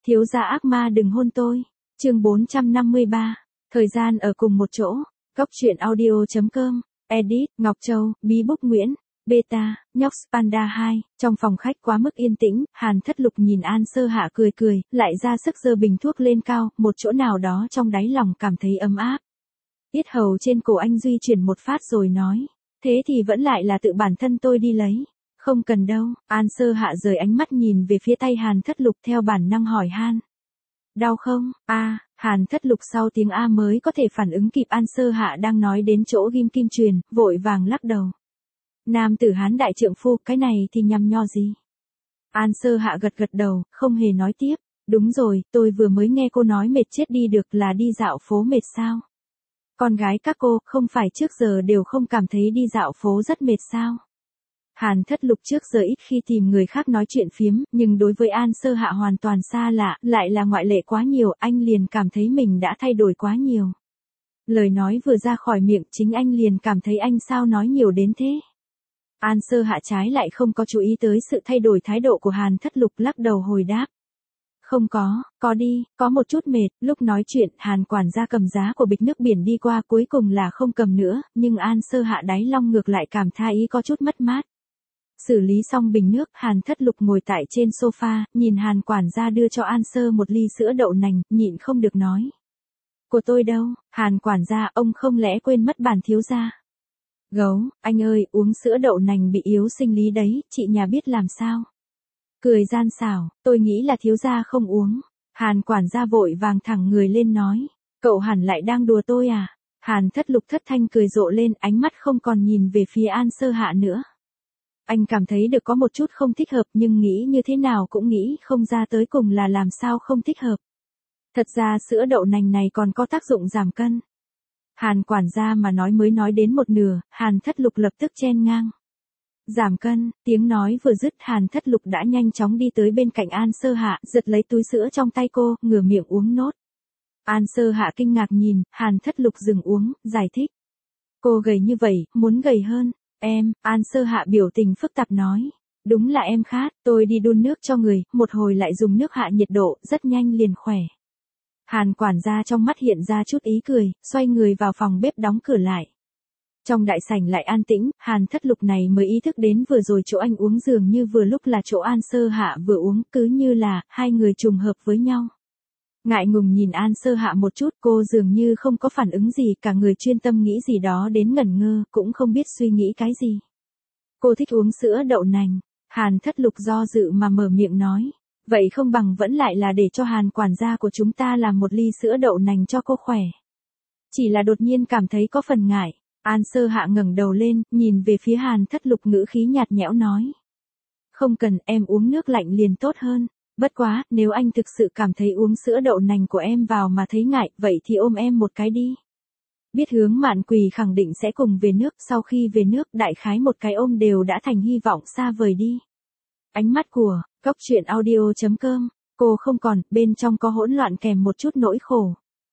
Thiếu gia ác ma đừng hôn tôi. Chương 453. Thời gian ở cùng một chỗ. Góc truyện audio.com. Edit, Ngọc Châu, Bí Búc Nguyễn. Beta, Nhóc Panda 2. Trong phòng khách quá mức yên tĩnh, Hàn Thất Lục nhìn An Sơ Hạ cười cười, lại ra sức giơ bình thuốc lên cao, một chỗ nào đó trong đáy lòng cảm thấy ấm áp. Yết hầu trên cổ anh duy chuyển một phát rồi nói, thế thì vẫn lại là tự bản thân tôi đi lấy. Không cần đâu. An Sơ Hạ rời ánh mắt nhìn về phía tay Hàn Thất Lục theo bản năng hỏi han. Đau không? Hàn Thất Lục sau tiếng A mới có thể phản ứng kịp An Sơ Hạ đang nói đến chỗ ghim kim truyền, vội vàng lắc đầu. Nam tử Hán đại trượng phu, cái này thì nhằm nho gì? An Sơ Hạ gật gật đầu, không hề nói tiếp. Đúng rồi, tôi vừa mới nghe cô nói mệt chết đi được là đi dạo phố mệt sao? Con gái các cô, không phải trước giờ đều không cảm thấy đi dạo phố rất mệt sao? Hàn Thất Lục trước giờ ít khi tìm người khác nói chuyện phiếm, nhưng đối với An Sơ Hạ hoàn toàn xa lạ, lại là ngoại lệ quá nhiều, anh liền cảm thấy mình đã thay đổi quá nhiều. Lời nói vừa ra khỏi miệng, chính anh liền cảm thấy anh sao nói nhiều đến thế. An Sơ Hạ trái lại không có chú ý tới sự thay đổi thái độ của Hàn Thất Lục, lắc đầu hồi đáp. Không có đi, có một chút mệt. Lúc nói chuyện, Hàn quản gia cầm giá của bịch nước biển đi qua, cuối cùng là không cầm nữa, nhưng An Sơ Hạ đáy lòng ngược lại cảm thấy có chút mất mát. Xử lý xong bình nước, Hàn Thất Lục ngồi tại trên sofa, nhìn Hàn quản gia đưa cho An Sơ một ly sữa đậu nành, nhịn không được nói. Của tôi đâu? Hàn quản gia, ông không lẽ quên mất bản thiếu gia? Gấu, anh ơi, uống sữa đậu nành bị yếu sinh lý đấy, chị nhà biết làm sao? Cười gian xảo, tôi nghĩ là thiếu gia không uống. Hàn quản gia vội vàng thẳng người lên nói. Cậu hẳn lại đang đùa tôi à? Hàn Thất Lục thất thanh cười rộ lên, ánh mắt không còn nhìn về phía An Sơ Hạ nữa. Anh cảm thấy được có một chút không thích hợp, nhưng nghĩ như thế nào cũng nghĩ không ra tới cùng là làm sao không thích hợp. Thật ra sữa đậu nành này còn có tác dụng giảm cân. Hàn quản gia mà nói mới nói đến một nửa, Hàn Thất Lục lập tức chen ngang. Giảm cân, tiếng nói vừa dứt, Hàn Thất Lục đã nhanh chóng đi tới bên cạnh An Sơ Hạ, giật lấy túi sữa trong tay cô, ngửa miệng uống nốt. An Sơ Hạ kinh ngạc nhìn, Hàn Thất Lục dừng uống, giải thích. Cô gầy như vậy, muốn gầy hơn. Em, An Sơ Hạ biểu tình phức tạp nói. Đúng là em khát, tôi đi đun nước cho người, một hồi lại dùng nước hạ nhiệt độ, rất nhanh liền khỏe. Hàn quản gia trong mắt hiện ra chút ý cười, xoay người vào phòng bếp đóng cửa lại. Trong đại sảnh lại an tĩnh, Hàn Thất Lục này mới ý thức đến vừa rồi chỗ anh uống dường như vừa lúc là chỗ An Sơ Hạ vừa uống, cứ như là hai người trùng hợp với nhau. Ngại ngùng nhìn An Sơ Hạ một chút, cô dường như không có phản ứng gì, cả người chuyên tâm nghĩ gì đó đến ngẩn ngơ, cũng không biết suy nghĩ cái gì. Cô thích uống sữa đậu nành. Hàn Thất Lục do dự mà mở miệng nói. Vậy không bằng vẫn lại là để cho Hàn quản gia của chúng ta làm một ly sữa đậu nành cho cô khỏe. Chỉ là đột nhiên cảm thấy có phần ngại. An Sơ Hạ ngẩng đầu lên, nhìn về phía Hàn Thất Lục, ngữ khí nhạt nhẽo nói. Không cần, em uống nước lạnh liền tốt hơn. Bất quá, nếu anh thực sự cảm thấy uống sữa đậu nành của em vào mà thấy ngại, vậy thì ôm em một cái đi. Biết Hướng Mạn Quỳ khẳng định sẽ cùng về nước, sau khi về nước đại khái một cái ôm đều đã thành hy vọng xa vời đi. Ánh mắt của, góc truyện audio.com, cô không còn, bên trong có hỗn loạn kèm một chút nỗi khổ.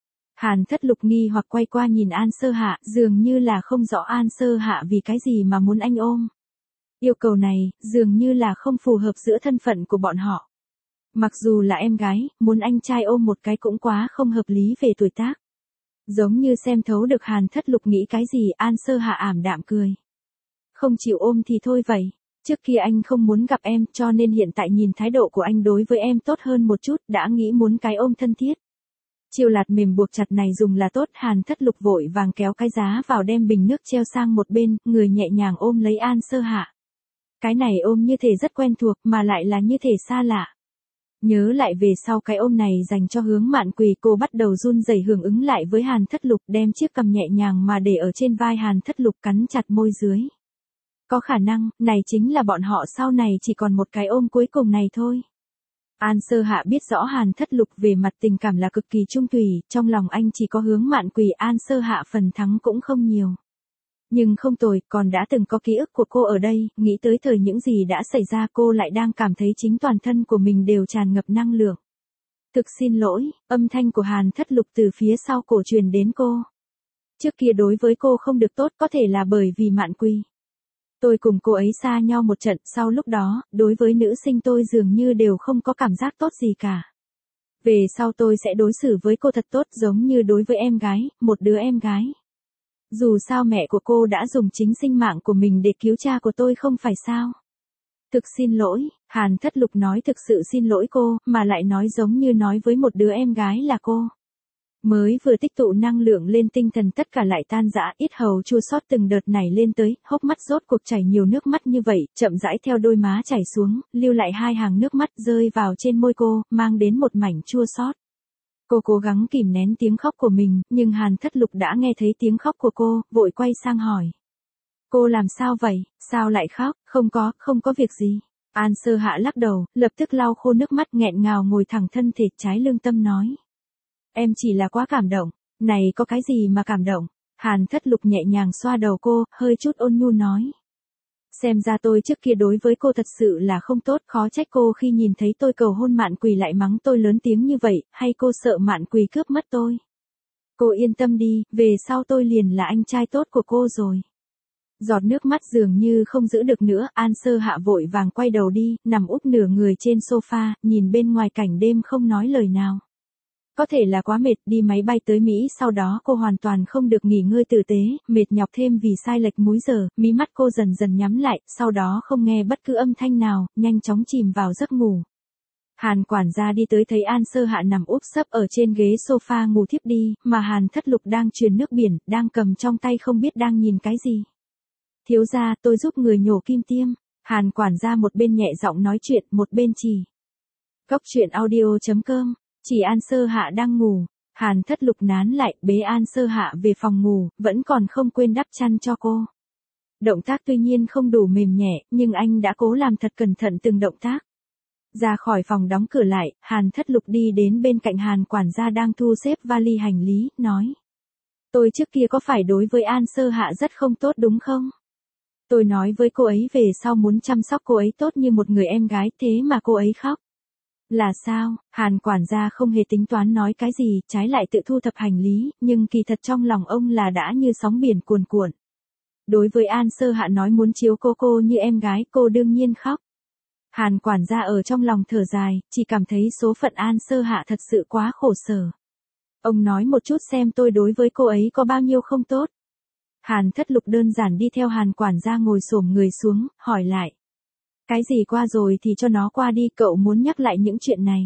Hàn Thất Lục nghi hoặc quay qua nhìn An Sơ Hạ, dường như là không rõ An Sơ Hạ vì cái gì mà muốn anh ôm. Yêu cầu này, dường như là không phù hợp giữa thân phận của bọn họ. Mặc dù là em gái, muốn anh trai ôm một cái cũng quá không hợp lý về tuổi tác. Giống như xem thấu được Hàn Thất Lục nghĩ cái gì, An Sơ Hạ ảm đạm cười. Không chịu ôm thì thôi vậy. Trước kia anh không muốn gặp em, cho nên hiện tại nhìn thái độ của anh đối với em tốt hơn một chút, đã nghĩ muốn cái ôm thân thiết. Chiêu lạt mềm buộc chặt này dùng là tốt. Hàn Thất Lục vội vàng kéo cái giá vào, đem bình nước treo sang một bên, người nhẹ nhàng ôm lấy An Sơ Hạ. Cái này ôm như thể rất quen thuộc, mà lại là như thể xa lạ. Nhớ lại về sau cái ôm này dành cho Hướng Mạn Quỳ, cô bắt đầu run rẩy hưởng ứng lại với Hàn Thất Lục, đem chiếc cằm nhẹ nhàng mà để ở trên vai Hàn Thất Lục, cắn chặt môi dưới. Có khả năng, này chính là bọn họ sau này chỉ còn một cái ôm cuối cùng này thôi. An Sơ Hạ biết rõ Hàn Thất Lục về mặt tình cảm là cực kỳ trung thủy, trong lòng anh chỉ có Hướng Mạn Quỳ, An Sơ Hạ phần thắng cũng không nhiều. Nhưng không tồi, còn đã từng có ký ức của cô ở đây, nghĩ tới thời những gì đã xảy ra, cô lại đang cảm thấy chính toàn thân của mình đều tràn ngập năng lượng. Thực xin lỗi, âm thanh của Hàn Thất Lục từ phía sau cổ truyền đến cô. Trước kia đối với cô không được tốt, có thể là bởi vì Mạn Quỳ. Tôi cùng cô ấy xa nhau một trận, sau lúc đó, đối với nữ sinh tôi dường như đều không có cảm giác tốt gì cả. Về sau tôi sẽ đối xử với cô thật tốt giống như đối với em gái, một đứa em gái. Dù sao mẹ của cô đã dùng chính sinh mạng của mình để cứu cha của tôi không phải sao? Thực xin lỗi, Hàn Thất Lục nói thực sự xin lỗi cô, mà lại nói giống như nói với một đứa em gái là cô. Mới vừa tích tụ năng lượng lên tinh thần tất cả lại tan rã, yết hầu chua xót từng đợt nảy lên tới, hốc mắt rốt cuộc chảy nhiều nước mắt như vậy, chậm rãi theo đôi má chảy xuống, lưu lại hai hàng nước mắt rơi vào trên môi cô, mang đến một mảnh chua xót. Cô cố gắng kìm nén tiếng khóc của mình, nhưng Hàn Thất Lục đã nghe thấy tiếng khóc của cô, vội quay sang hỏi. Cô làm sao vậy, sao lại khóc, không có việc gì. An Sơ Hạ lắc đầu, lập tức lau khô nước mắt nghẹn ngào ngồi thẳng thân thể trái lương tâm nói. Em chỉ là quá cảm động, này có cái gì mà cảm động. Hàn Thất Lục nhẹ nhàng xoa đầu cô, hơi chút ôn nhu nói. Xem ra tôi trước kia đối với cô thật sự là không tốt, khó trách cô khi nhìn thấy tôi cầu hôn Mạn Quỳ lại mắng tôi lớn tiếng như vậy, hay cô sợ Mạn Quỳ cướp mất tôi. Cô yên tâm đi, về sau tôi liền là anh trai tốt của cô rồi. Giọt nước mắt dường như không giữ được nữa, An Sơ Hạ vội vàng quay đầu đi, nằm úp nửa người trên sofa, nhìn bên ngoài cảnh đêm không nói lời nào. Có thể là quá mệt, đi máy bay tới Mỹ sau đó cô hoàn toàn không được nghỉ ngơi tử tế, mệt nhọc thêm vì sai lệch múi giờ, mí mắt cô dần dần nhắm lại, sau đó không nghe bất cứ âm thanh nào, nhanh chóng chìm vào giấc ngủ. Hàn quản gia đi tới thấy An Sơ Hạ nằm úp sấp ở trên ghế sofa ngủ thiếp đi, mà Hàn Thất Lục đang truyền nước biển, đang cầm trong tay không biết đang nhìn cái gì. Thiếu gia, tôi giúp người nhổ kim tiêm. Hàn quản gia một bên nhẹ giọng nói chuyện, một bên chỉ. Cốc truyện audio.com, chỉ An Sơ Hạ đang ngủ. Hàn Thất Lục nán lại, bế An Sơ Hạ về phòng ngủ, vẫn còn không quên đắp chăn cho cô. Động tác tuy nhiên không đủ mềm nhẹ, nhưng anh đã cố làm thật cẩn thận từng động tác. Ra khỏi phòng đóng cửa lại, Hàn Thất Lục đi đến bên cạnh Hàn quản gia đang thu xếp vali hành lý, nói. Tôi trước kia có phải đối với An Sơ Hạ rất không tốt đúng không? Tôi nói với cô ấy về sau muốn chăm sóc cô ấy tốt như một người em gái, thế mà cô ấy khóc. Là sao? Hàn quản gia không hề tính toán nói cái gì, trái lại tự thu thập hành lý, nhưng kỳ thật trong lòng ông là đã như sóng biển cuồn cuộn. Đối với An Sơ Hạ nói muốn chiếu cô như em gái, cô đương nhiên khóc. Hàn quản gia ở trong lòng thở dài, chỉ cảm thấy số phận An Sơ Hạ thật sự quá khổ sở. Ông nói một chút xem tôi đối với cô ấy có bao nhiêu không tốt. Hàn Thất Lục đơn giản đi theo Hàn quản gia ngồi xổm người xuống, hỏi lại. Cái gì qua rồi thì cho nó qua đi, cậu muốn nhắc lại những chuyện này.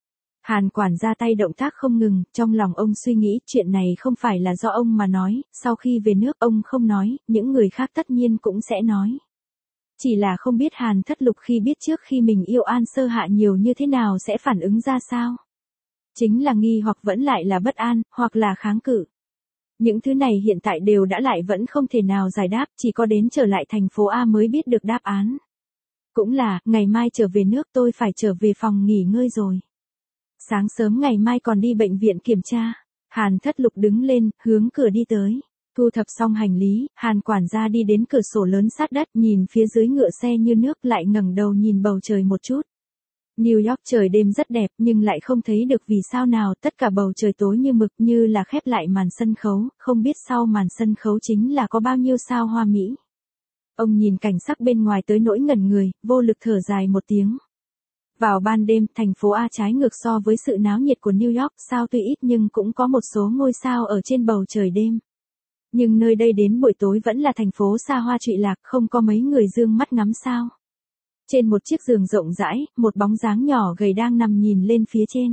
Hàn quản gia tay động tác không ngừng, trong lòng ông suy nghĩ chuyện này không phải là do ông mà nói, sau khi về nước ông không nói, những người khác tất nhiên cũng sẽ nói. Chỉ là không biết Hàn Thất Lục khi biết trước khi mình yêu An Sơ Hạ nhiều như thế nào sẽ phản ứng ra sao. Chính là nghi hoặc vẫn lại là bất an, hoặc là kháng cự. Những thứ này hiện tại đều đã lại vẫn không thể nào giải đáp, chỉ có đến trở lại thành phố A mới biết được đáp án. Cũng là, ngày mai trở về nước tôi phải trở về phòng nghỉ ngơi rồi. Sáng sớm ngày mai còn đi bệnh viện kiểm tra. Hàn Thất Lục đứng lên, hướng cửa đi tới. Thu thập xong hành lý, Hàn quản gia đi đến cửa sổ lớn sát đất, nhìn phía dưới ngựa xe như nước, lại ngẩng đầu nhìn bầu trời một chút. New York trời đêm rất đẹp nhưng lại không thấy được vì sao nào, tất cả bầu trời tối như mực như là khép lại màn sân khấu, không biết sau màn sân khấu chính là có bao nhiêu sao hoa mỹ. Ông nhìn cảnh sắc bên ngoài tới nỗi ngẩn người, vô lực thở dài một tiếng. Vào ban đêm, thành phố A trái ngược so với sự náo nhiệt của New York, sao tuy ít nhưng cũng có một số ngôi sao ở trên bầu trời đêm. Nhưng nơi đây đến buổi tối vẫn là thành phố xa hoa trụy lạc, không có mấy người dương mắt ngắm sao. Trên một chiếc giường rộng rãi, một bóng dáng nhỏ gầy đang nằm nhìn lên phía trên.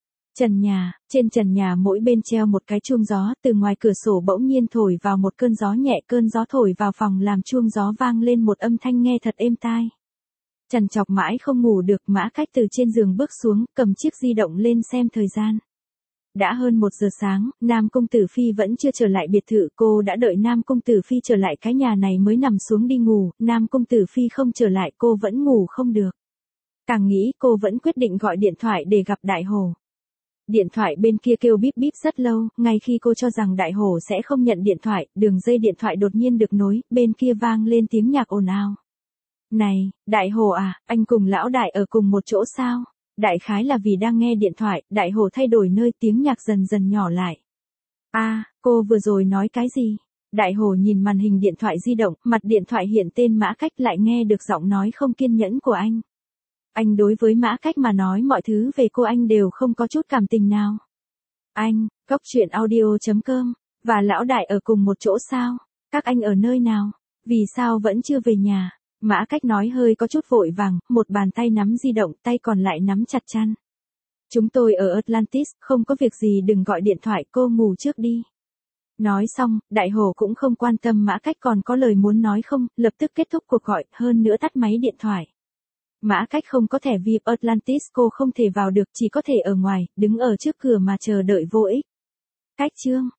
Trên trần nhà mỗi bên treo một cái chuông gió, từ ngoài cửa sổ bỗng nhiên thổi vào một cơn gió nhẹ, cơn gió thổi vào phòng làm chuông gió vang lên một âm thanh nghe thật êm tai. Trằn trọc mãi không ngủ được, Mã Cách từ trên giường bước xuống, cầm chiếc di động lên xem thời gian. Đã hơn 1 giờ sáng, Nam Công Tử Phi vẫn chưa trở lại biệt thự, cô đã đợi Nam Công Tử Phi trở lại cái nhà này mới nằm xuống đi ngủ, Nam Công Tử Phi không trở lại cô vẫn ngủ không được. Càng nghĩ cô vẫn quyết định gọi điện thoại để gặp Đại Hổ. Điện thoại bên kia kêu bíp bíp rất lâu, ngay khi cô cho rằng Đại Hổ sẽ không nhận điện thoại, đường dây điện thoại đột nhiên được nối, bên kia vang lên tiếng nhạc ồn ào. Này, Đại Hổ à, anh cùng lão Đại ở cùng một chỗ sao? Đại khái là vì đang nghe điện thoại, Đại Hổ thay đổi nơi, tiếng nhạc dần dần nhỏ lại. Cô vừa rồi nói cái gì? Đại Hổ nhìn màn hình điện thoại di động, mặt điện thoại hiện tên Mã Cách, lại nghe được giọng nói không kiên nhẫn của anh. Anh đối với Mã Cách mà nói mọi thứ về cô anh đều không có chút cảm tình nào. Anh, Góc Chuyện Audio.com, và lão đại ở cùng một chỗ sao? Các anh ở nơi nào? Vì sao vẫn chưa về nhà? Mã Cách nói hơi có chút vội vàng, một bàn tay nắm di động, tay còn lại nắm chặt chăn. Chúng tôi ở Atlantis, không có việc gì đừng gọi điện thoại, cô ngủ trước đi. Nói xong, Đại Hồ cũng không quan tâm Mã Cách còn có lời muốn nói không, lập tức kết thúc cuộc gọi, hơn nữa tắt máy điện thoại. Mã Cách không có thẻ VIP Atlantis, cô không thể vào được, chỉ có thể ở ngoài, đứng ở trước cửa mà chờ đợi vô ích. Cách chương